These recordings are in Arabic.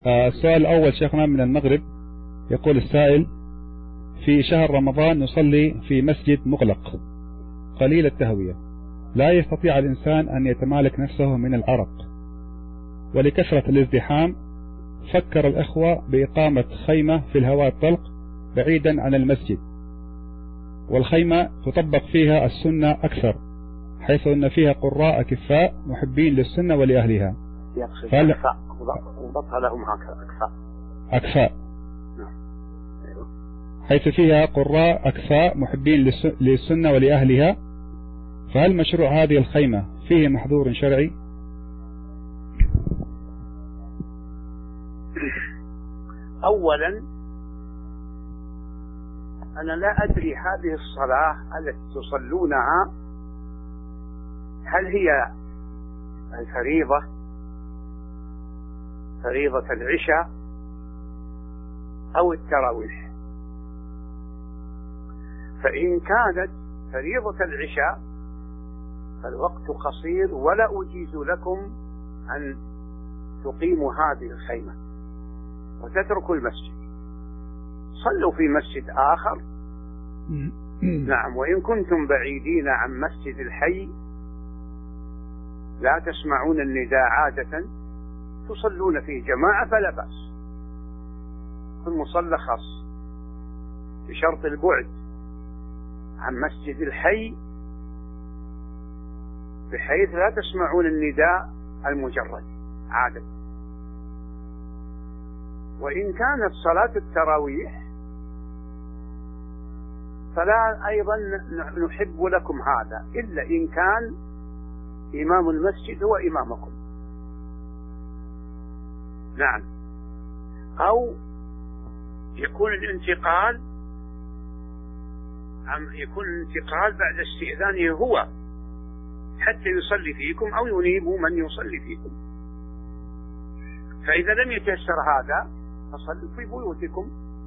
السؤال الأول شيخنا من المغرب. يقول السائل: في شهر رمضان نصلي في مسجد مغلق قليل التهوية، لا يستطيع الإنسان أن يتمالك نفسه من العرق، ولكثرة الازدحام فكر الأخوة بإقامة خيمة في الهواء الطلق بعيدا عن المسجد، والخيمة تطبق فيها السنة أكثر، حيث أن فيها قراء أكفاء محبين للسنة ولأهلها. وضبطها لهم هكذا أكفاء، حيث فيها قراء أكفاء محبين للسنة ولأهلها، فهل مشروع هذه الخيمة فيه محظور شرعي؟ أولا أنا لا أدري هذه الصلاة التي تصلونها هل هي فريضة العشاء أو التراويح. فإن كانت فريضة العشاء فالوقت قصير ولا أجيز لكم أن تقيموا هذه الخيمة وتتركوا المسجد، صلوا في مسجد آخر. نعم، وإن كنتم بعيدين عن مسجد الحي لا تسمعون النداء عادة تصلون في جماعة فلا بأس، في مصلى خاص بشرط البعد عن مسجد الحي بحيث لا تسمعون النداء المجرد عادة. وإن كانت صلاة التراويح فلا أيضا نحب لكم هذا، إلا إن كان إمام المسجد هو إمامكم. نعم، أو يكون الانتقال بعد استئذانه هو حتى يصلي فيكم أو ينيبوا من يصلي فيكم. فإذا لم يتيسر هذا فصلوا في بيوتكم،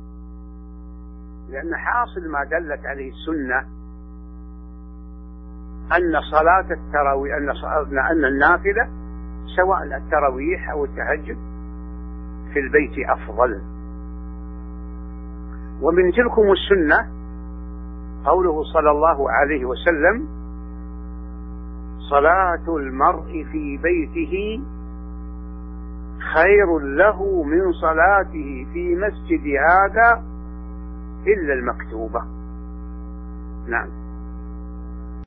لأن حاصل ما دلت عليه السنة أن صلاة التراويح أن النافلة سواء التراويح أو التهجد في البيت أفضل. ومن تلكم السنة قوله صلى الله عليه وسلم: صلاة المرء في بيته خير له من صلاته في مسجد هذا إلا المكتوبة. نعم.